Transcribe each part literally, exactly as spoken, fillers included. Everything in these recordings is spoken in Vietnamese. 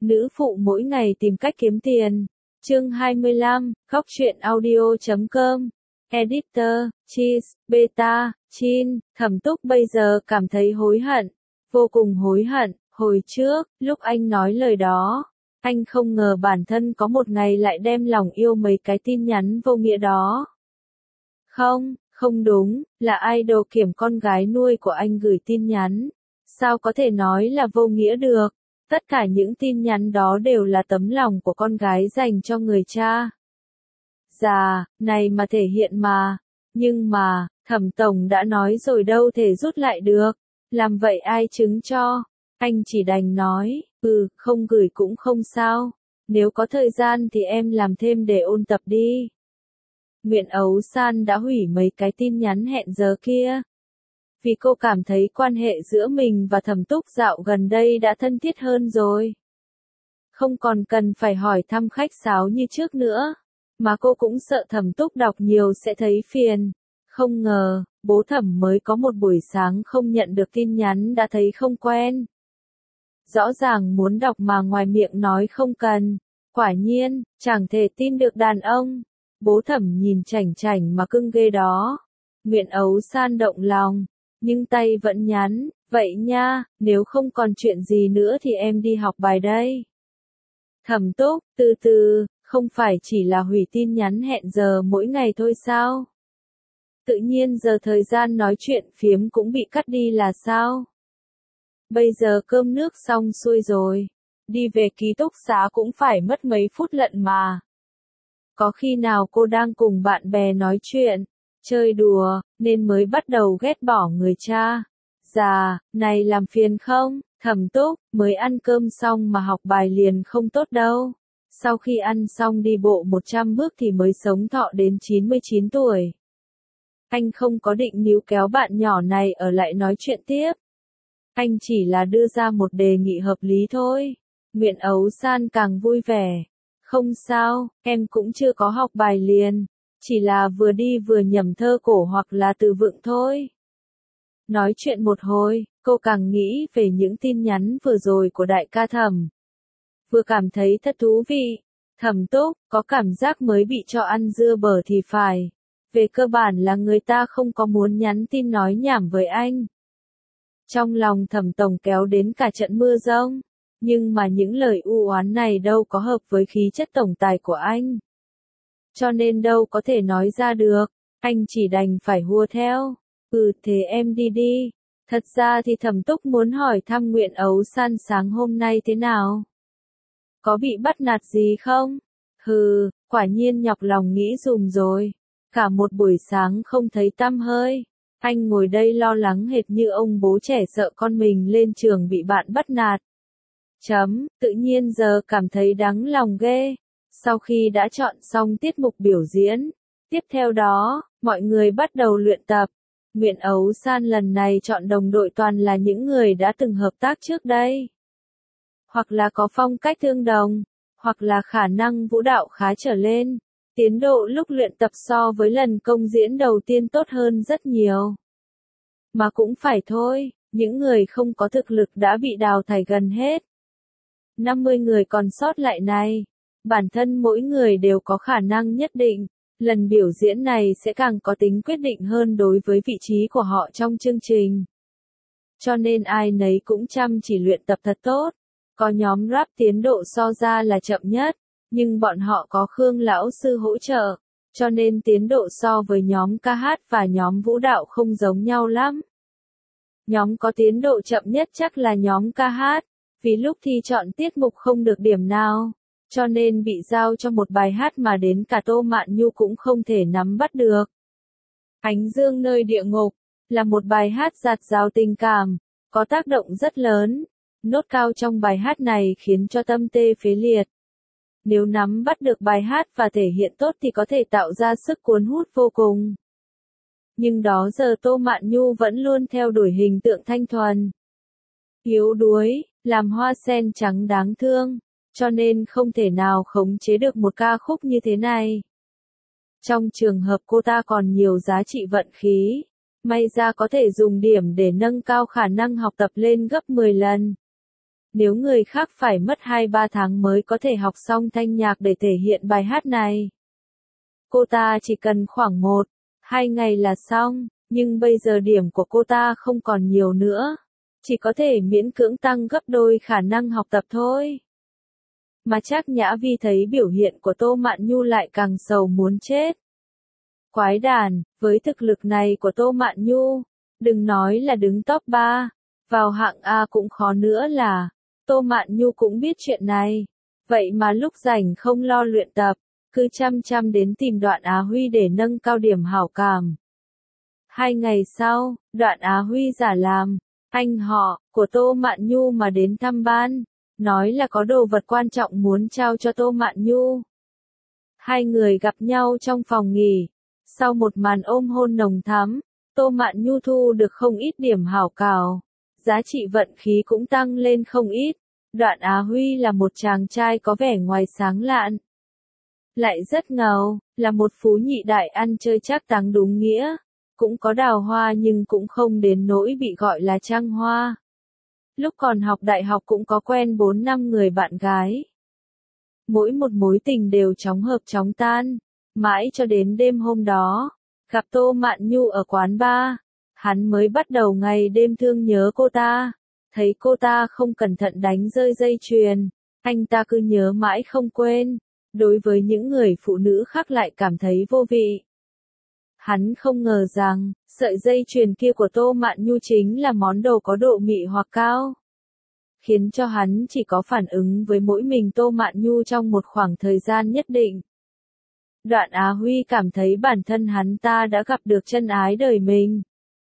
Nữ phụ mỗi ngày tìm cách kiếm tiền. Chương hai mươi lăm, góc truyện audio chấm com. Editor, Cheese, Beta, Chin, Thẩm Túc bây giờ cảm thấy hối hận. Vô cùng hối hận, hồi trước, lúc anh nói lời đó. Anh không ngờ bản thân có một ngày lại đem lòng yêu mấy cái tin nhắn vô nghĩa đó. Không, không đúng, là idol kiểm con gái nuôi của anh gửi tin nhắn. Sao có thể nói là vô nghĩa được? Tất cả những tin nhắn đó đều là tấm lòng của con gái dành cho người cha. Già, này mà thể hiện mà. Nhưng mà, Thẩm Tổng đã nói rồi đâu thể rút lại được. Làm vậy ai chứng cho? Anh chỉ đành nói, ừ, không gửi cũng không sao. Nếu có thời gian thì em làm thêm để ôn tập đi. Nguyện Ấu San đã hủy mấy cái tin nhắn hẹn giờ kia. Vì cô cảm thấy quan hệ giữa mình và Thẩm Túc dạo gần đây đã thân thiết hơn rồi. Không còn cần phải hỏi thăm khách sáo như trước nữa. Mà cô cũng sợ Thẩm Túc đọc nhiều sẽ thấy phiền. Không ngờ, bố Thẩm mới có một buổi sáng không nhận được tin nhắn đã thấy không quen. Rõ ràng muốn đọc mà ngoài miệng nói không cần. Quả nhiên, chẳng thể tin được đàn ông. Bố Thẩm nhìn chảnh chảnh mà cưng ghê đó. Nguyện Ấu San động lòng. Nhưng tay vẫn nhắn, vậy nha, nếu không còn chuyện gì nữa thì em đi học bài đây. Thẩm Túc, từ từ, không phải chỉ là hủy tin nhắn hẹn giờ mỗi ngày thôi sao? Tự nhiên giờ thời gian nói chuyện phiếm cũng bị cắt đi là sao? Bây giờ cơm nước xong xuôi rồi, đi về ký túc xá cũng phải mất mấy phút lận mà. Có khi nào cô đang cùng bạn bè nói chuyện, chơi đùa, nên mới bắt đầu ghét bỏ người cha. Già, này làm phiền không? Thẩm Túc, mới ăn cơm xong mà học bài liền không tốt đâu. Sau khi ăn xong đi bộ một trăm bước thì mới sống thọ đến chín mươi chín tuổi. Anh không có định níu kéo bạn nhỏ này ở lại nói chuyện tiếp. Anh chỉ là đưa ra một đề nghị hợp lý thôi. Nguyện Ấu San càng vui vẻ. Không sao, em cũng chưa có học bài liền. Chỉ là vừa đi vừa nhẩm thơ cổ hoặc là từ vựng thôi. Nói chuyện một hồi, cô càng nghĩ về những tin nhắn vừa rồi của đại ca Thẩm. Vừa cảm thấy thật thú vị. Thẩm Túc, có cảm giác mới bị cho ăn dưa bở thì phải. Về cơ bản là người ta không có muốn nhắn tin nói nhảm với anh. Trong lòng Thẩm Tổng kéo đến cả trận mưa giông. Nhưng mà những lời u oán này đâu có hợp với khí chất tổng tài của anh. Cho nên đâu có thể nói ra được, anh chỉ đành phải hùa theo. Ừ thế em đi đi. Thật ra thì Thẩm Túc muốn hỏi thăm Nguyện Ấu San sáng hôm nay thế nào. Có bị bắt nạt gì không? Hừ, quả nhiên nhọc lòng nghĩ dùm rồi. Cả một buổi sáng không thấy tăm hơi. Anh ngồi đây lo lắng hệt như ông bố trẻ sợ con mình lên trường bị bạn bắt nạt. Chấm, tự nhiên giờ cảm thấy đáng lòng ghê. Sau khi đã chọn xong tiết mục biểu diễn, tiếp theo đó, mọi người bắt đầu luyện tập. Nguyện Ấu San lần này chọn đồng đội toàn là những người đã từng hợp tác trước đây. Hoặc là có phong cách tương đồng, hoặc là khả năng vũ đạo khá trở lên. Tiến độ lúc luyện tập so với lần công diễn đầu tiên tốt hơn rất nhiều. Mà cũng phải thôi, những người không có thực lực đã bị đào thải gần hết. năm mươi người còn sót lại này. Bản thân mỗi người đều có khả năng nhất định, lần biểu diễn này sẽ càng có tính quyết định hơn đối với vị trí của họ trong chương trình. Cho nên ai nấy cũng chăm chỉ luyện tập thật tốt. Có nhóm rap tiến độ so ra là chậm nhất, nhưng bọn họ có Khương lão sư hỗ trợ, cho nên tiến độ so với nhóm ca hát và nhóm vũ đạo không giống nhau lắm. Nhóm có tiến độ chậm nhất chắc là nhóm ca hát, vì lúc thi chọn tiết mục không được điểm nào. Cho nên bị giao cho một bài hát mà đến cả Tô Mạn Nhu cũng không thể nắm bắt được. Ánh Dương Nơi Địa Ngục là một bài hát dạt dào tình cảm, có tác động rất lớn. Nốt cao trong bài hát này khiến cho tâm tê phế liệt. Nếu nắm bắt được bài hát và thể hiện tốt thì có thể tạo ra sức cuốn hút vô cùng. Nhưng đó giờ Tô Mạn Nhu vẫn luôn theo đuổi hình tượng thanh thuần, yếu đuối, làm hoa sen trắng đáng thương. Cho nên không thể nào khống chế được một ca khúc như thế này. Trong trường hợp cô ta còn nhiều giá trị vận khí, may ra có thể dùng điểm để nâng cao khả năng học tập lên gấp mười lần. Nếu người khác phải mất hai ba tháng mới có thể học xong thanh nhạc để thể hiện bài hát này, cô ta chỉ cần khoảng một, hai ngày là xong, nhưng bây giờ điểm của cô ta không còn nhiều nữa, chỉ có thể miễn cưỡng tăng gấp đôi khả năng học tập thôi. Mà Trác Nhã Vi thấy biểu hiện của Tô Mạn Nhu lại càng sầu muốn chết. Quái đản, với thực lực này của Tô Mạn Nhu, đừng nói là đứng top ba, vào hạng A cũng khó nữa là, Tô Mạn Nhu cũng biết chuyện này, vậy mà lúc rảnh không lo luyện tập, cứ chăm chăm đến tìm Đoạn Á Huy để nâng cao điểm hảo cảm. Hai ngày sau, Đoạn Á Huy giả làm anh họ của Tô Mạn Nhu mà đến thăm ban, nói là có đồ vật quan trọng muốn trao cho Tô Mạn Nhu. Hai người gặp nhau trong phòng nghỉ, sau một màn ôm hôn nồng thắm, Tô Mạn Nhu thu được không ít điểm hảo cảo, giá trị vận khí cũng tăng lên không ít. Đoạn Á Huy là một chàng trai có vẻ ngoài sáng lạn, lại rất ngầu, là một phú nhị đại ăn chơi trác táng đúng nghĩa, cũng có đào hoa nhưng cũng không đến nỗi bị gọi là trăng hoa. Lúc còn học đại học cũng có quen bốn năm người bạn gái. Mỗi một mối tình đều chóng hợp chóng tan, mãi cho đến đêm hôm đó, gặp Tô Mạn Nhu ở quán bar, hắn mới bắt đầu ngày đêm thương nhớ cô ta. Thấy cô ta không cẩn thận đánh rơi dây chuyền, anh ta cứ nhớ mãi không quên, đối với những người phụ nữ khác lại cảm thấy vô vị. Hắn không ngờ rằng, sợi dây chuyền kia của Tô Mạn Nhu chính là món đồ có độ mị hoặc cao, khiến cho hắn chỉ có phản ứng với mỗi mình Tô Mạn Nhu trong một khoảng thời gian nhất định. Đoạn Á Huy cảm thấy bản thân hắn ta đã gặp được chân ái đời mình.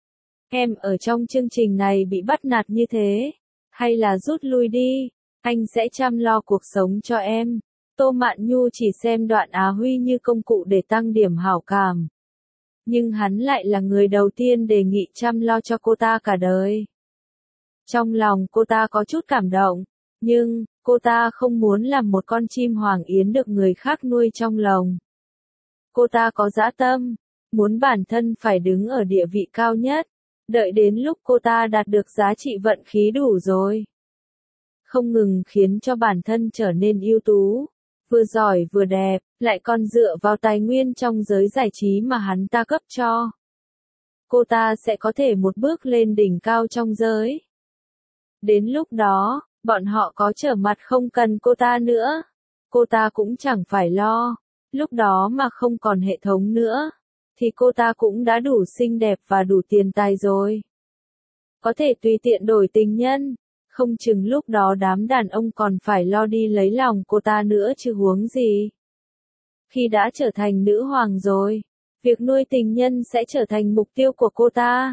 Em ở trong chương trình này bị bắt nạt như thế, hay là rút lui đi, anh sẽ chăm lo cuộc sống cho em. Tô Mạn Nhu chỉ xem Đoạn Á Huy như công cụ để tăng điểm hảo cảm. Nhưng hắn lại là người đầu tiên đề nghị chăm lo cho cô ta cả đời. Trong lòng cô ta có chút cảm động, nhưng, cô ta không muốn làm một con chim hoàng yến được người khác nuôi trong lồng. Cô ta có dã tâm, muốn bản thân phải đứng ở địa vị cao nhất. Đợi đến lúc cô ta đạt được giá trị vận khí đủ rồi, không ngừng khiến cho bản thân trở nên ưu tú, vừa giỏi vừa đẹp, lại còn dựa vào tài nguyên trong giới giải trí mà hắn ta cấp cho. Cô ta sẽ có thể một bước lên đỉnh cao trong giới. Đến lúc đó, bọn họ có trở mặt không cần cô ta nữa, cô ta cũng chẳng phải lo, lúc đó mà không còn hệ thống nữa, thì cô ta cũng đã đủ xinh đẹp và đủ tiền tài rồi. Có thể tùy tiện đổi tình nhân, không chừng lúc đó đám đàn ông còn phải lo đi lấy lòng cô ta nữa chứ huống gì. Khi đã trở thành nữ hoàng rồi, việc nuôi tình nhân sẽ trở thành mục tiêu của cô ta.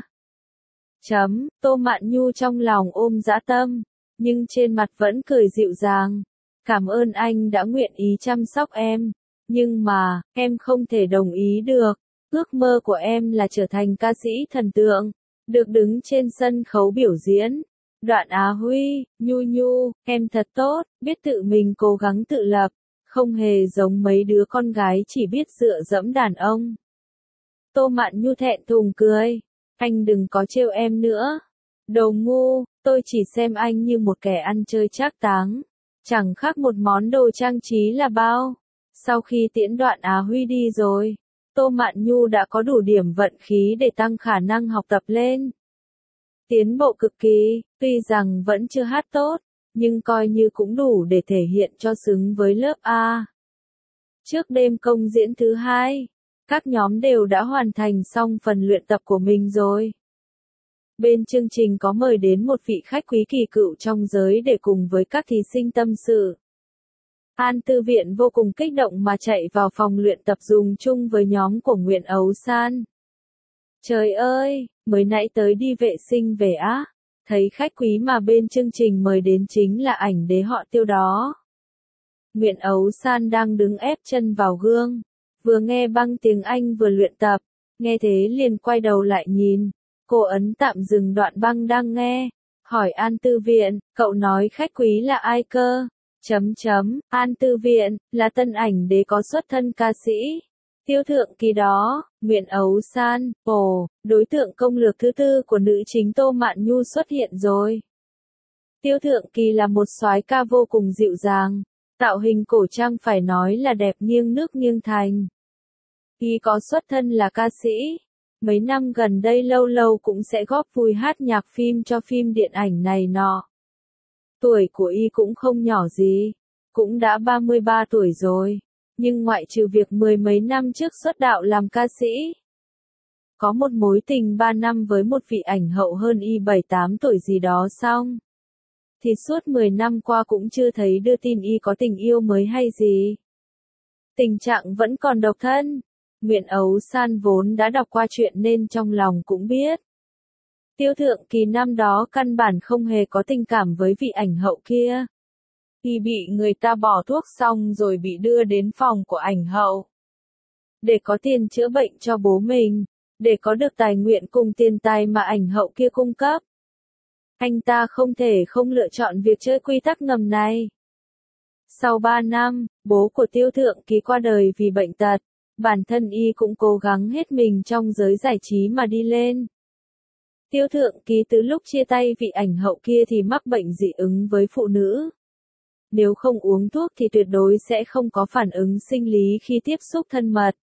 Chấm, Tô Mạn Nhu trong lòng ôm dã tâm, nhưng trên mặt vẫn cười dịu dàng. Cảm ơn anh đã nguyện ý chăm sóc em, nhưng mà, em không thể đồng ý được. Ước mơ của em là trở thành ca sĩ thần tượng, được đứng trên sân khấu biểu diễn. Đoạn Á Huy, Nhu Nhu, em thật tốt, biết tự mình cố gắng tự lập, không hề giống mấy đứa con gái chỉ biết dựa dẫm đàn ông. Tô Mạn Nhu thẹn thùng cười, anh đừng có trêu em nữa. Đồ ngu, tôi chỉ xem anh như một kẻ ăn chơi trác táng, chẳng khác một món đồ trang trí là bao. Sau khi tiễn Đoạn Á Huy đi rồi, Tô Mạn Nhu đã có đủ điểm vận khí để tăng khả năng học tập lên. Tiến bộ cực kỳ, tuy rằng vẫn chưa hát tốt, nhưng coi như cũng đủ để thể hiện cho xứng với lớp A. Trước đêm công diễn thứ hai, các nhóm đều đã hoàn thành xong phần luyện tập của mình rồi. Bên chương trình có mời đến một vị khách quý kỳ cựu trong giới để cùng với các thí sinh tâm sự. An Tư Viện vô cùng kích động mà chạy vào phòng luyện tập dùng chung với nhóm của Nguyễn Ấu San. Trời ơi, mới nãy tới đi vệ sinh về á, thấy khách quý mà bên chương trình mời đến chính là ảnh đế họ Tiêu đó. Nguyễn Ấu San đang đứng ép chân vào gương, vừa nghe băng tiếng Anh vừa luyện tập, nghe thế liền quay đầu lại nhìn, cô ấn tạm dừng đoạn băng đang nghe, hỏi An Tư Viện, cậu nói khách quý là ai cơ? Chấm chấm, An Tư Viện, là tân ảnh đế có xuất thân ca sĩ. Tiêu Thượng Kỳ đó, Nguyễn Ấu San, ồ, đối tượng công lược thứ tư của nữ chính Tô Mạn Nhu xuất hiện rồi. Tiêu Thượng Kỳ là một soái ca vô cùng dịu dàng, tạo hình cổ trang phải nói là đẹp nghiêng nước nghiêng thành. Y có xuất thân là ca sĩ, mấy năm gần đây lâu lâu cũng sẽ góp vui hát nhạc phim cho phim điện ảnh này nọ. Tuổi của Y cũng không nhỏ gì, cũng đã ba mươi ba tuổi rồi, nhưng ngoại trừ việc mười mấy năm trước xuất đạo làm ca sĩ, có một mối tình ba năm với một vị ảnh hậu hơn Y bảy tám tuổi gì đó xong, thì suốt mười năm qua cũng chưa thấy đưa tin Y có tình yêu mới hay gì. Tình trạng vẫn còn độc thân. Nguyễn Ấu San vốn đã đọc qua chuyện nên trong lòng cũng biết. Tiêu Thượng Kỳ năm đó căn bản không hề có tình cảm với vị ảnh hậu kia. Y bị người ta bỏ thuốc xong rồi bị đưa đến phòng của ảnh hậu. Để có tiền chữa bệnh cho bố mình, để có được tài nguyện cùng tiền tài mà ảnh hậu kia cung cấp. Anh ta không thể không lựa chọn việc chơi quy tắc ngầm này. Sau ba năm, bố của Tiêu Thượng Kỳ qua đời vì bệnh tật. Bản thân Y cũng cố gắng hết mình trong giới giải trí mà đi lên. Tiêu Thượng Kỳ từ lúc chia tay vị ảnh hậu kia thì mắc bệnh dị ứng với phụ nữ. Nếu không uống thuốc thì tuyệt đối sẽ không có phản ứng sinh lý khi tiếp xúc thân mật.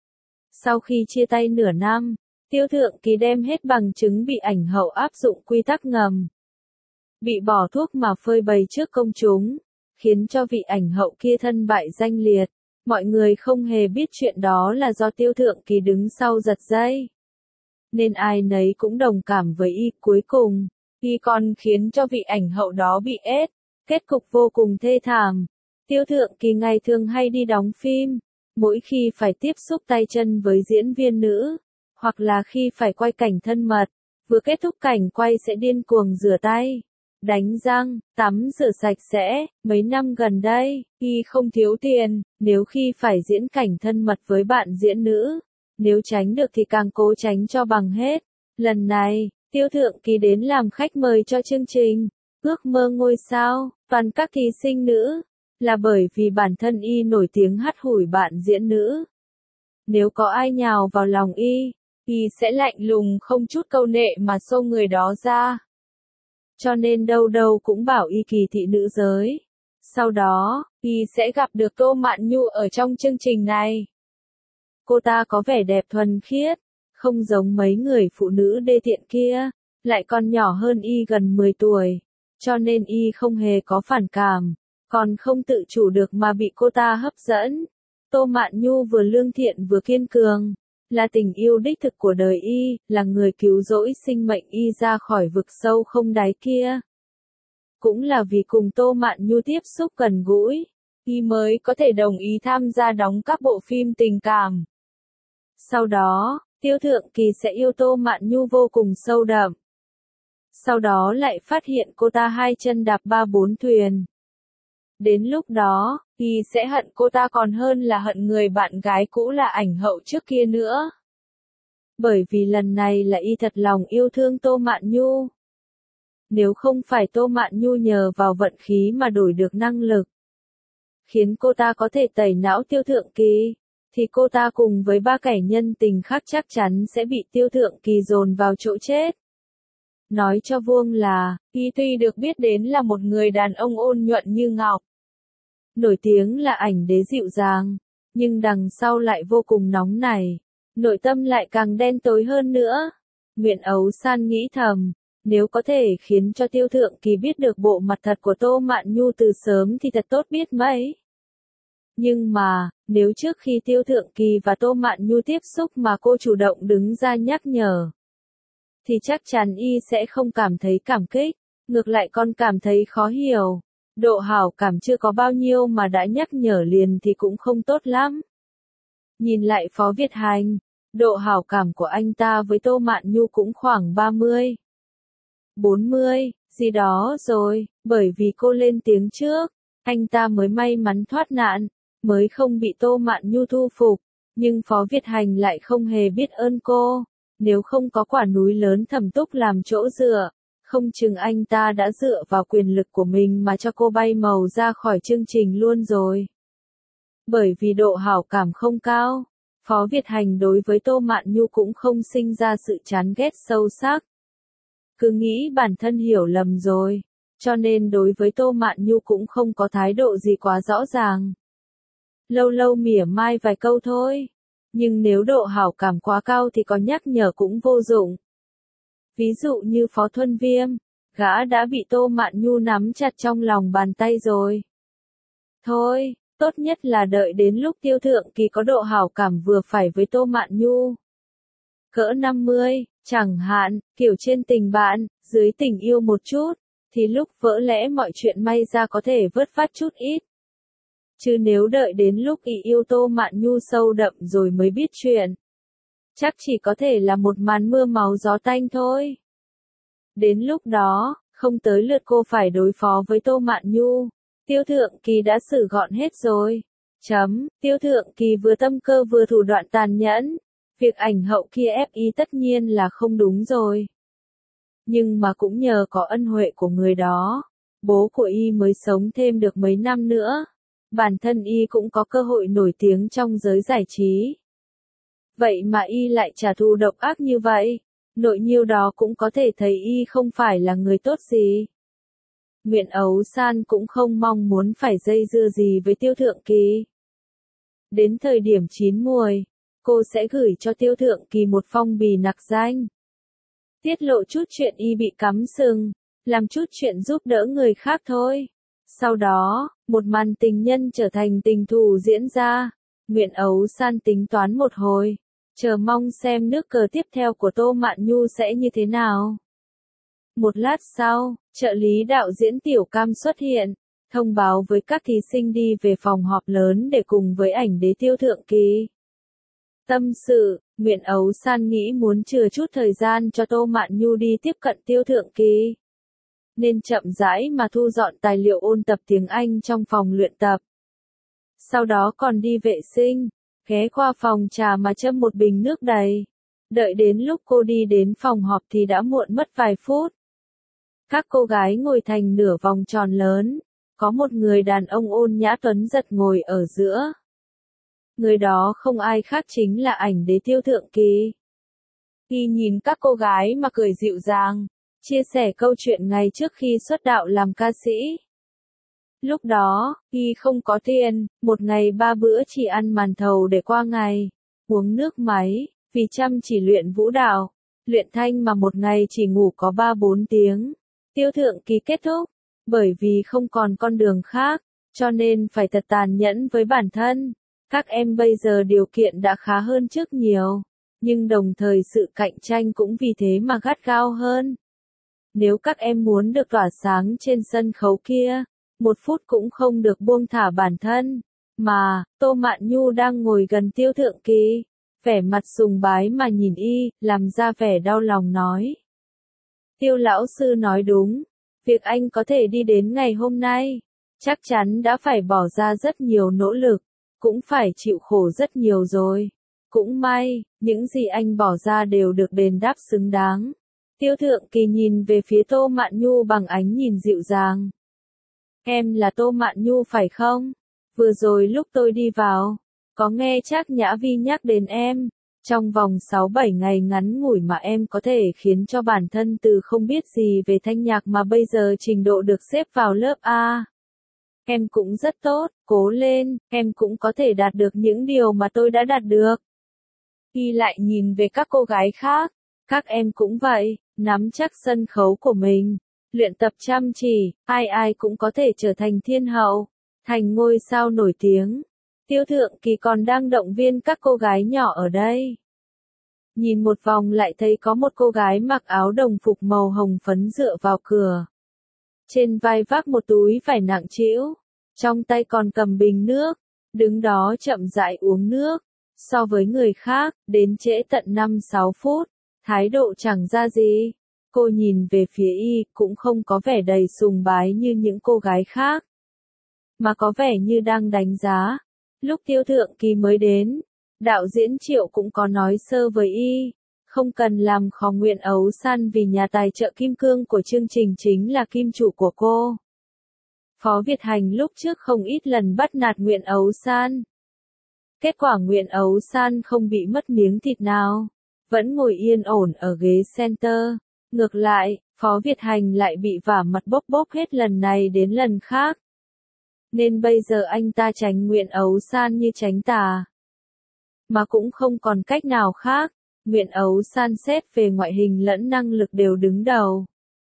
Sau khi chia tay nửa năm, Tiêu Thượng Kỳ đem hết bằng chứng bị ảnh hậu áp dụng quy tắc ngầm. Bị bỏ thuốc mà phơi bày trước công chúng, khiến cho vị ảnh hậu kia thân bại danh liệt. Mọi người không hề biết chuyện đó là do Tiêu Thượng Kỳ đứng sau giật dây. Nên ai nấy cũng đồng cảm với Y. Cuối cùng, Y còn khiến cho vị ảnh hậu đó bị ết. Kết cục vô cùng thê thảm. Tiêu Thượng Kỳ ngày thường hay đi đóng phim. Mỗi khi phải tiếp xúc tay chân với diễn viên nữ, hoặc là khi phải quay cảnh thân mật, vừa kết thúc cảnh quay sẽ điên cuồng rửa tay, đánh răng, tắm rửa sạch sẽ. Mấy năm gần đây, Y không thiếu tiền, nếu khi phải diễn cảnh thân mật với bạn diễn nữ, nếu tránh được thì càng cố tránh cho bằng hết. Lần này, Tiêu Thượng Kỳ đến làm khách mời cho chương trình Ước mơ ngôi sao, toàn các thí sinh nữ, là bởi vì bản thân Y nổi tiếng hắt hủi bạn diễn nữ. Nếu có ai nhào vào lòng Y, Y sẽ lạnh lùng không chút câu nệ mà xô người đó ra. Cho nên đâu đâu cũng bảo Y kỳ thị nữ giới. Sau đó, Y sẽ gặp được Tô Mạn Nhu ở trong chương trình này. Cô ta có vẻ đẹp thuần khiết, không giống mấy người phụ nữ đê tiện kia, lại còn nhỏ hơn Y gần mười tuổi, cho nên Y không hề có phản cảm, còn không tự chủ được mà bị cô ta hấp dẫn. Tô Mạn Nhu vừa lương thiện vừa kiên cường, là tình yêu đích thực của đời Y, là người cứu rỗi sinh mệnh Y ra khỏi vực sâu không đáy kia. Cũng là vì cùng Tô Mạn Nhu tiếp xúc gần gũi, Y mới có thể đồng ý tham gia đóng các bộ phim tình cảm. Sau đó, Tiêu Thượng Kỳ sẽ yêu Tô Mạn Nhu vô cùng sâu đậm. Sau đó lại phát hiện cô ta hai chân đạp ba bốn thuyền. Đến lúc đó, Y sẽ hận cô ta còn hơn là hận người bạn gái cũ là ảnh hậu trước kia nữa. Bởi vì lần này là Y thật lòng yêu thương Tô Mạn Nhu. Nếu không phải Tô Mạn Nhu nhờ vào vận khí mà đổi được năng lực, khiến cô ta có thể tẩy não Tiêu Thượng Kỳ, thì cô ta cùng với ba kẻ nhân tình khác chắc chắn sẽ bị Tiêu Thượng Kỳ dồn vào chỗ chết. Nói cho vuông là, Y tuy được biết đến là một người đàn ông ôn nhuận như ngọc, nổi tiếng là ảnh đế dịu dàng, nhưng đằng sau lại vô cùng nóng nảy, nội tâm lại càng đen tối hơn nữa. Nguyễn Ấu San nghĩ thầm, nếu có thể khiến cho Tiêu Thượng Kỳ biết được bộ mặt thật của Tô Mạn Nhu từ sớm thì thật tốt biết mấy. Nhưng mà, nếu trước khi Tiêu Thượng Kỳ và Tô Mạn Nhu tiếp xúc mà cô chủ động đứng ra nhắc nhở, thì chắc chắn Y sẽ không cảm thấy cảm kích, ngược lại còn cảm thấy khó hiểu. Độ hảo cảm chưa có bao nhiêu mà đã nhắc nhở liền thì cũng không tốt lắm. Nhìn lại Phó Việt Hành, độ hảo cảm của anh ta với Tô Mạn Nhu cũng khoảng ba mươi, bốn mươi, gì đó rồi, bởi vì cô lên tiếng trước, anh ta mới may mắn thoát nạn, mới không bị Tô Mạn Nhu thu phục, nhưng Phó Việt Hành lại không hề biết ơn cô, nếu không có quả núi lớn Thẩm Túc làm chỗ dựa, không chừng anh ta đã dựa vào quyền lực của mình mà cho cô bay màu ra khỏi chương trình luôn rồi. Bởi vì độ hảo cảm không cao, Phó Việt Hành đối với Tô Mạn Nhu cũng không sinh ra sự chán ghét sâu sắc. Cứ nghĩ bản thân hiểu lầm rồi, cho nên đối với Tô Mạn Nhu cũng không có thái độ gì quá rõ ràng. Lâu lâu mỉa mai vài câu thôi, nhưng nếu độ hảo cảm quá cao thì có nhắc nhở cũng vô dụng. Ví dụ như Phó Thuân Viêm, gã đã bị Tô Mạn Nhu nắm chặt trong lòng bàn tay rồi. Thôi, tốt nhất là đợi đến lúc Tiêu Thượng Kỳ có độ hảo cảm vừa phải với Tô Mạn Nhu. Cỡ năm mươi, chẳng hạn, kiểu trên tình bạn, dưới tình yêu một chút, thì lúc vỡ lẽ mọi chuyện may ra có thể vớt vát chút ít. Chứ nếu đợi đến lúc ý yêu Tô Mạn Nhu sâu đậm rồi mới biết chuyện, chắc chỉ có thể là một màn mưa máu gió tanh thôi. Đến lúc đó, không tới lượt cô phải đối phó với Tô Mạn Nhu, Tiêu Thượng Kỳ đã xử gọn hết rồi. Chấm, Tiêu Thượng Kỳ vừa tâm cơ vừa thủ đoạn tàn nhẫn, việc ảnh hậu kia ép y tất nhiên là không đúng rồi. Nhưng mà cũng nhờ có ân huệ của người đó, bố của y mới sống thêm được mấy năm nữa. Bản thân y cũng có cơ hội nổi tiếng trong giới giải trí. Vậy mà y lại trả thù độc ác như vậy, nội nhiêu đó cũng có thể thấy y không phải là người tốt gì. Nguyện Ấu San cũng không mong muốn phải dây dưa gì với Tiêu Thượng Kỳ. Đến thời điểm chín muồi, cô sẽ gửi cho Tiêu Thượng Kỳ một phong bì nặc danh. Tiết lộ chút chuyện y bị cắm sừng, làm chút chuyện giúp đỡ người khác thôi. Sau đó, một màn tình nhân trở thành tình thù diễn ra. Nguyện Ấu San tính toán một hồi, chờ mong xem nước cờ tiếp theo của Tô Mạn Nhu sẽ như thế nào. Một lát sau, trợ lý đạo diễn Tiểu Cam xuất hiện, thông báo với các thí sinh đi về phòng họp lớn để cùng với ảnh đế Tiêu Thượng Kỳ tâm sự. Nguyện Ấu San nghĩ muốn chừa chút thời gian cho Tô Mạn Nhu đi tiếp cận Tiêu Thượng Kỳ, nên chậm rãi mà thu dọn tài liệu ôn tập tiếng Anh trong phòng luyện tập. Sau đó còn đi vệ sinh, ghé qua phòng trà mà châm một bình nước đầy. Đợi đến lúc cô đi đến phòng họp thì đã muộn mất vài phút. Các cô gái ngồi thành nửa vòng tròn lớn, có một người đàn ông ôn nhã tuấn giật ngồi ở giữa. Người đó không ai khác chính là ảnh đế Tiêu Thượng Kỳ. Y nhìn các cô gái mà cười dịu dàng, chia sẻ câu chuyện ngày trước khi xuất đạo làm ca sĩ. Lúc đó, y không có tiền, một ngày ba bữa chỉ ăn màn thầu để qua ngày, uống nước máy, vì chăm chỉ luyện vũ đạo, luyện thanh mà một ngày chỉ ngủ có ba bốn tiếng. Tiêu Thượng Kỳ kết thúc, bởi vì không còn con đường khác, cho nên phải thật tàn nhẫn với bản thân. Các em bây giờ điều kiện đã khá hơn trước nhiều, nhưng đồng thời sự cạnh tranh cũng vì thế mà gắt gao hơn. Nếu các em muốn được tỏa sáng trên sân khấu kia, một phút cũng không được buông thả bản thân. Mà, Tô Mạn Nhu đang ngồi gần Tiêu Thượng Kỳ, vẻ mặt sùng bái mà nhìn y, làm ra vẻ đau lòng nói. Tiêu lão sư nói đúng, việc anh có thể đi đến ngày hôm nay, chắc chắn đã phải bỏ ra rất nhiều nỗ lực, cũng phải chịu khổ rất nhiều rồi. Cũng may, những gì anh bỏ ra đều được đền đáp xứng đáng. Tiêu Thượng Kỳ nhìn về phía Tô Mạn Nhu bằng ánh nhìn dịu dàng. Em là Tô Mạn Nhu phải không? Vừa rồi lúc tôi đi vào, có nghe Trác Nhã Vi nhắc đến em. Trong vòng sáu bảy ngày ngắn ngủi mà em có thể khiến cho bản thân từ không biết gì về thanh nhạc mà bây giờ trình độ được xếp vào lớp A. Em cũng rất tốt, cố lên, em cũng có thể đạt được những điều mà tôi đã đạt được. Y lại nhìn về các cô gái khác, các em cũng vậy, nắm chắc sân khấu của mình, luyện tập chăm chỉ, ai ai cũng có thể trở thành thiên hậu, thành ngôi sao nổi tiếng. Tiêu Thượng Kỳ còn đang động viên các cô gái nhỏ ở đây. Nhìn một vòng lại thấy có một cô gái mặc áo đồng phục màu hồng phấn dựa vào cửa. Trên vai vác một túi vải nặng trĩu, trong tay còn cầm bình nước, đứng đó chậm rãi uống nước. So với người khác, đến trễ tận năm sáu phút, thái độ chẳng ra gì. Cô nhìn về phía y, cũng không có vẻ đầy sùng bái như những cô gái khác, mà có vẻ như đang đánh giá. Lúc Tiêu Thượng Kỳ mới đến, đạo diễn Triệu cũng có nói sơ với y, không cần làm khó Nguyện Ấu San vì nhà tài trợ kim cương của chương trình chính là kim chủ của cô. Phó Việt Hành lúc trước không ít lần bắt nạt Nguyện Ấu San. Kết quả Nguyện Ấu San không bị mất miếng thịt nào, vẫn ngồi yên ổn ở ghế center, Ngược lại, Phó Việt Hành lại bị vả mặt bốc bốc hết lần này đến lần khác. Nên bây giờ anh ta tránh Nguyễn Ấu San như tránh tà. Mà cũng không còn cách nào khác, Nguyễn Ấu San xét về ngoại hình lẫn năng lực đều đứng đầu.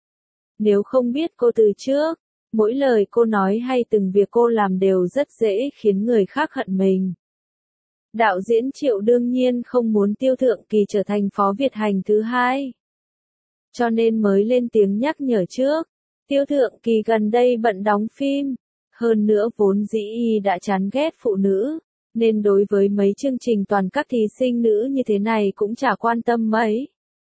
Nếu không biết cô từ trước, mỗi lời cô nói hay từng việc cô làm đều rất dễ khiến người khác hận mình. Đạo diễn Triệu đương nhiên không muốn Tiêu Thượng Kỳ trở thành Phó Việt Hành thứ hai. Cho nên mới lên tiếng nhắc nhở trước. Tiêu Thượng Kỳ gần đây bận đóng phim. Hơn nữa vốn dĩ y đã chán ghét phụ nữ. Nên đối với mấy chương trình toàn các thí sinh nữ như thế này cũng chả quan tâm mấy.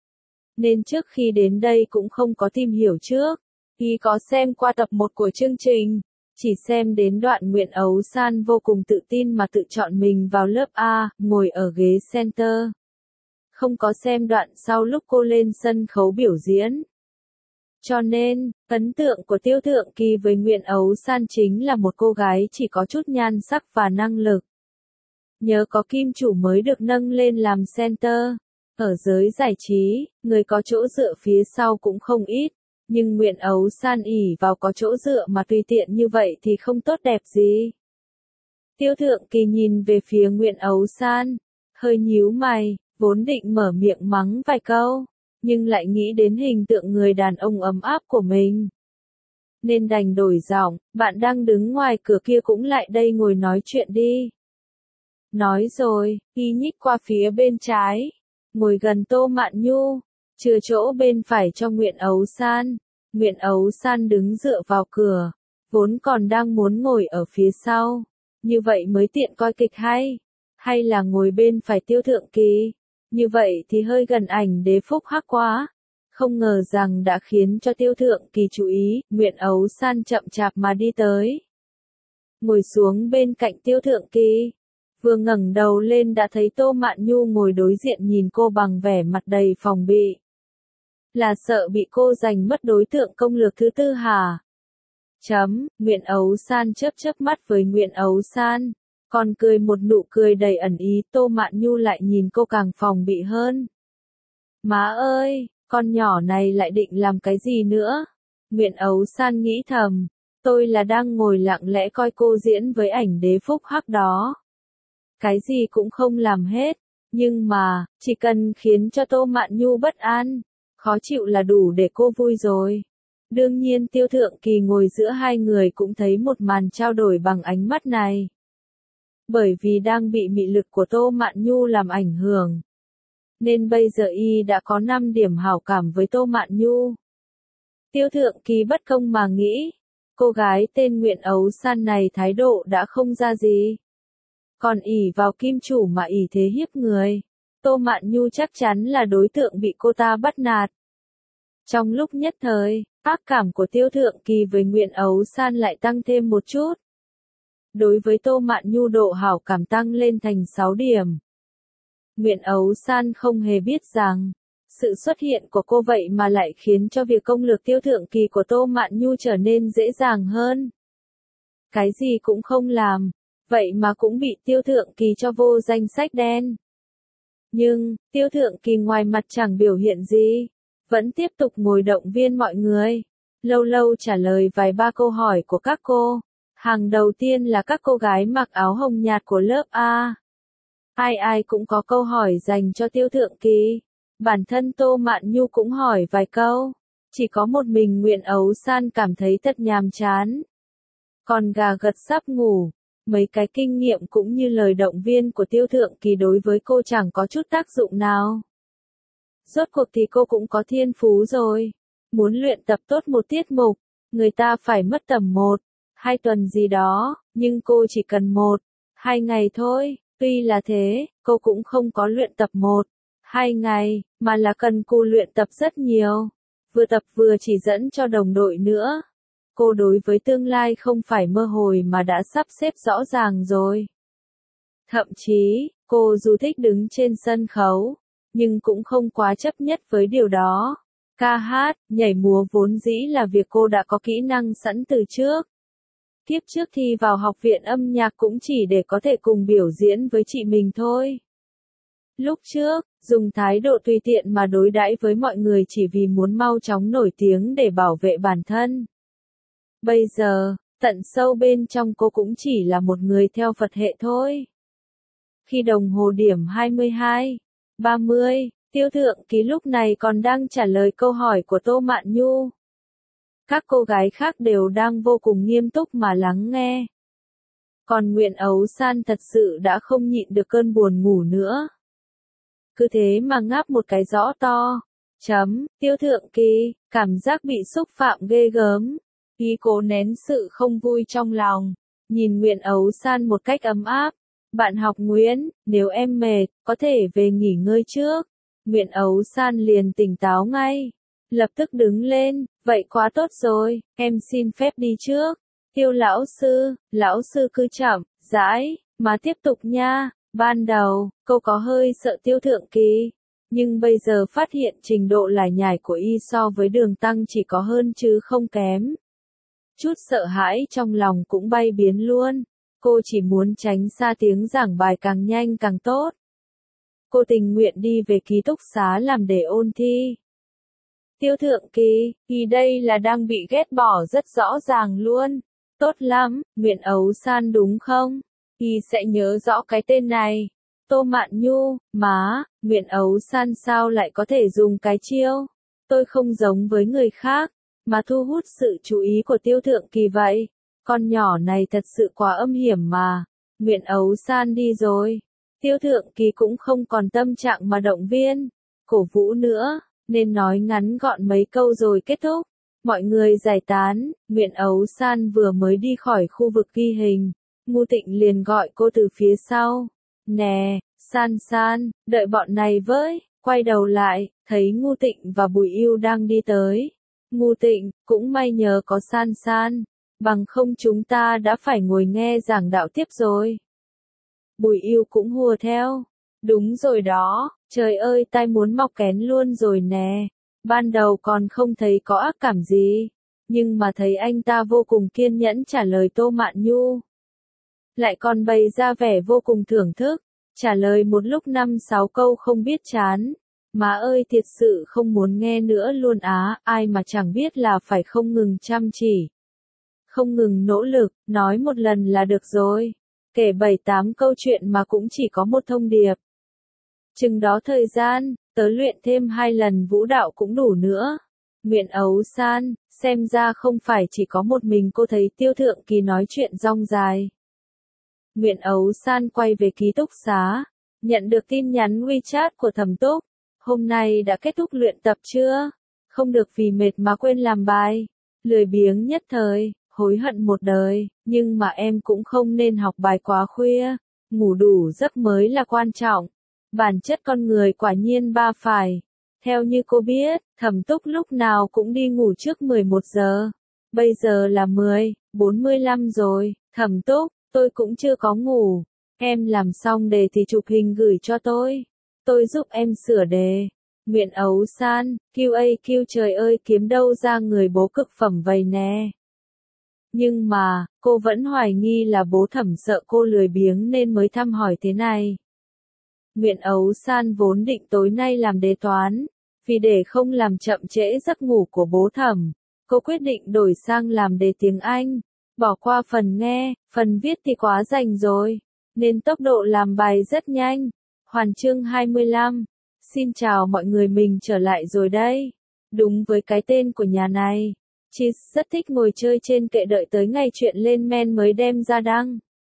Nên trước khi đến đây cũng không có tìm hiểu trước. Y có xem qua tập một của chương trình. Chỉ xem đến đoạn Nguyễn Ấu San vô cùng tự tin mà tự chọn mình vào lớp A, ngồi ở ghế center. Không có xem đoạn sau lúc cô lên sân khấu biểu diễn. Cho nên, ấn tượng của Tiêu Thượng Kỳ với Nguyễn Ấu San chính là một cô gái chỉ có chút nhan sắc và năng lực. Nhớ có kim chủ mới được nâng lên làm center. Ở giới giải trí, người có chỗ dựa phía sau cũng không ít. Nhưng Nguyễn Ấu San ỷ vào có chỗ dựa mà tùy tiện như vậy thì không tốt đẹp gì. Tiêu Thượng Kỳ nhìn về phía Nguyễn Ấu San, hơi nhíu mày, vốn định mở miệng mắng vài câu, nhưng lại nghĩ đến hình tượng người đàn ông ấm áp của mình. Nên đành đổi giọng, bạn đang đứng ngoài cửa kia cũng lại đây ngồi nói chuyện đi. Nói rồi, y nhích qua phía bên trái, ngồi gần Tô Mạn Nhu, chừa chỗ bên phải cho Nguyễn Ấu San. Nguyễn Ấu San đứng dựa vào cửa, vốn còn đang muốn ngồi ở phía sau, như vậy mới tiện coi kịch hay, hay là ngồi bên phải Tiêu Thượng Kỳ, như vậy thì hơi gần ảnh Đế Phúc Hắc quá. Không ngờ rằng đã khiến cho Tiêu Thượng Kỳ chú ý, Nguyễn Ấu San chậm chạp mà đi tới. Ngồi xuống bên cạnh Tiêu Thượng Kỳ, vừa ngẩng đầu lên đã thấy Tô Mạn Nhu ngồi đối diện nhìn cô bằng vẻ mặt đầy phòng bị. Là sợ bị cô giành mất đối tượng công lược thứ tư hả? Chấm, Nguyễn Ấu San chớp chớp mắt với Nguyễn Ấu San, còn cười một nụ cười đầy ẩn ý. Tô Mạn Nhu lại nhìn cô càng phòng bị hơn. Má ơi, con nhỏ này lại định làm cái gì nữa? Nguyễn Ấu San nghĩ thầm, tôi là đang ngồi lặng lẽ coi cô diễn với ảnh Đế Phúc Hắc đó. Cái gì cũng không làm hết, nhưng mà, chỉ cần khiến cho Tô Mạn Nhu bất an, khó chịu là đủ để cô vui rồi. Đương nhiên Tiêu Thượng Kỳ ngồi giữa hai người cũng thấy một màn trao đổi bằng ánh mắt này. Bởi vì đang bị mị lực của Tô Mạn Nhu làm ảnh hưởng. Nên bây giờ y đã có năm điểm hảo cảm với Tô Mạn Nhu. Tiêu Thượng Kỳ bất công mà nghĩ, cô gái tên Nguyễn Ấu San này thái độ đã không ra gì. Còn ỷ vào kim chủ mà ỷ thế hiếp người. Tô Mạn Nhu chắc chắn là đối tượng bị cô ta bắt nạt. Trong lúc nhất thời, ác cảm của Tiêu Thượng Kỳ với Nguyễn Ấu San lại tăng thêm một chút. Đối với Tô Mạn Nhu độ hảo cảm tăng lên thành sáu điểm. Nguyễn Ấu San không hề biết rằng, sự xuất hiện của cô vậy mà lại khiến cho việc công lược Tiêu Thượng Kỳ của Tô Mạn Nhu trở nên dễ dàng hơn. Cái gì cũng không làm, vậy mà cũng bị Tiêu Thượng Kỳ cho vô danh sách đen. Nhưng, Tiêu Thượng Kỳ ngoài mặt chẳng biểu hiện gì, vẫn tiếp tục ngồi động viên mọi người, lâu lâu trả lời vài ba câu hỏi của các cô. Hàng đầu tiên là các cô gái mặc áo hồng nhạt của lớp A. Ai ai cũng có câu hỏi dành cho Tiêu Thượng Kỳ. Bản thân Tô Mạn Nhu cũng hỏi vài câu. Chỉ có một mình Nguyễn Ấu San cảm thấy thật nhàm chán. Còn gà gật sắp ngủ. Mấy cái kinh nghiệm cũng như lời động viên của Tiêu Thượng Kỳ đối với cô chẳng có chút tác dụng nào. Rốt cuộc thì cô cũng có thiên phú rồi. Muốn luyện tập tốt một tiết mục, người ta phải mất tầm một, hai tuần gì đó, nhưng cô chỉ cần một, hai ngày thôi. Tuy là thế, cô cũng không có luyện tập một, hai ngày, mà là cần cô luyện tập rất nhiều. Vừa tập vừa chỉ dẫn cho đồng đội nữa. Cô đối với tương lai không phải mơ hồi mà đã sắp xếp rõ ràng rồi. Thậm chí, cô dù thích đứng trên sân khấu, nhưng cũng không quá chấp nhất với điều đó. Ca hát, nhảy múa vốn dĩ là việc cô đã có kỹ năng sẵn từ trước. Kiếp trước thi vào học viện âm nhạc cũng chỉ để có thể cùng biểu diễn với chị mình thôi. Lúc trước, dùng thái độ tùy tiện mà đối đãi với mọi người chỉ vì muốn mau chóng nổi tiếng để bảo vệ bản thân. Bây giờ, tận sâu bên trong cô cũng chỉ là một người theo Phật hệ thôi. Khi đồng hồ điểm hai mươi hai ba mươi, Tiêu Thượng Ký lúc này còn đang trả lời câu hỏi của Tô Mạn Nhu. Các cô gái khác đều đang vô cùng nghiêm túc mà lắng nghe. Còn Nguyễn Ấu San thật sự đã không nhịn được cơn buồn ngủ nữa. Cứ thế mà ngáp một cái rõ to. Chấm, Tiêu Thượng Ký, cảm giác bị xúc phạm ghê gớm. Ý cố nén sự không vui trong lòng. Nhìn Nguyễn Ấu San một cách ấm áp. Bạn học Nguyễn, nếu em mệt, có thể về nghỉ ngơi trước. Nguyễn Ấu San liền tỉnh táo ngay. Lập tức đứng lên, vậy quá tốt rồi, em xin phép đi trước. Tiêu lão sư, lão sư cứ chậm, rãi, mà tiếp tục nha. Ban đầu, cô có hơi sợ Tiêu Thượng Ký, nhưng bây giờ phát hiện trình độ lải nhải của y so với Đường Tăng chỉ có hơn chứ không kém. Chút sợ hãi trong lòng cũng bay biến luôn. Cô chỉ muốn tránh xa tiếng giảng bài càng nhanh càng tốt. Cô tình nguyện đi về ký túc xá làm để ôn thi. Tiêu Thượng Ký, y đây là đang bị ghét bỏ rất rõ ràng luôn. Tốt lắm, Nguyễn Ấu San đúng không? Y sẽ nhớ rõ cái tên này. Tô Mạn Nhu, má, Nguyễn Ấu San sao lại có thể dùng cái chiêu? Tôi không giống với người khác, mà thu hút sự chú ý của Tiêu Thượng Kỳ vậy. Con nhỏ này thật sự quá âm hiểm mà. Nguyễn Ấu San đi rồi. Tiêu Thượng Kỳ cũng không còn tâm trạng mà động viên, cổ vũ nữa, nên nói ngắn gọn mấy câu rồi kết thúc. Mọi người giải tán, Nguyễn Ấu San vừa mới đi khỏi khu vực ghi hình. Ngu Tịnh liền gọi cô từ phía sau. Nè, San San, đợi bọn này với. Quay đầu lại, thấy Ngu Tịnh và Bùi Yêu đang đi tới. Ngu Tịnh, cũng may nhờ có San San. Bằng không chúng ta đã phải ngồi nghe giảng đạo tiếp rồi. Bùi Yêu cũng hùa theo. Đúng rồi đó, trời ơi tai muốn mọc kén luôn rồi nè. Ban đầu còn không thấy có ác cảm gì. Nhưng mà thấy anh ta vô cùng kiên nhẫn trả lời Tô Mạn Nhu. Lại còn bày ra vẻ vô cùng thưởng thức. Trả lời một lúc năm sáu câu không biết chán. Má ơi thiệt sự không muốn nghe nữa luôn á, ai mà chẳng biết là phải không ngừng chăm chỉ. Không ngừng nỗ lực, nói một lần là được rồi. Kể bảy tám câu chuyện mà cũng chỉ có một thông điệp. Chừng đó thời gian, tớ luyện thêm hai lần vũ đạo cũng đủ nữa. Nguyễn Ấu San, xem ra không phải chỉ có một mình cô thấy Tiêu Thượng Kỳ nói chuyện rong dài. Nguyễn Ấu San quay về ký túc xá, nhận được tin nhắn WeChat của Thẩm Túc. Hôm nay đã kết thúc luyện tập chưa? Không được vì mệt mà quên làm bài. Lười biếng nhất thời, hối hận một đời, nhưng mà em cũng không nên học bài quá khuya. Ngủ đủ giấc mới là quan trọng. Bản chất con người quả nhiên ba phải. Theo như cô biết, Thẩm Túc lúc nào cũng đi ngủ trước mười một giờ. Bây giờ là mười, bốn mươi lăm rồi. Thẩm Túc, tôi cũng chưa có ngủ. Em làm xong đề thì chụp hình gửi cho tôi. Tôi giúp em sửa đề. Nguyễn Ấu San, quy a quy trời ơi kiếm đâu ra người bố cực phẩm vậy nè. Nhưng mà, cô vẫn hoài nghi là bố Thẩm sợ cô lười biếng nên mới thăm hỏi thế này. Nguyễn Ấu San vốn định tối nay làm đề toán, vì để không làm chậm trễ giấc ngủ của bố Thẩm, cô quyết định đổi sang làm đề tiếng Anh, bỏ qua phần nghe, phần viết thì quá rành rồi, nên tốc độ làm bài rất nhanh. Hoàn chương hai mươi lăm. Xin chào mọi người, mình trở lại rồi đây. Đúng với cái tên của nhà này, Cheese rất thích ngồi chơi trên kệ đợi tới ngày chuyện lên men mới đem ra đăng.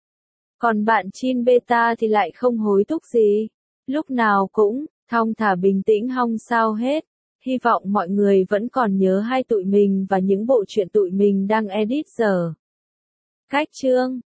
Còn bạn Chin Beta thì lại không hối thúc gì. Lúc nào cũng, thong thả bình tĩnh hong sao hết. Hy vọng mọi người vẫn còn nhớ hai tụi mình và những bộ truyện tụi mình đang edit giờ. Cách chương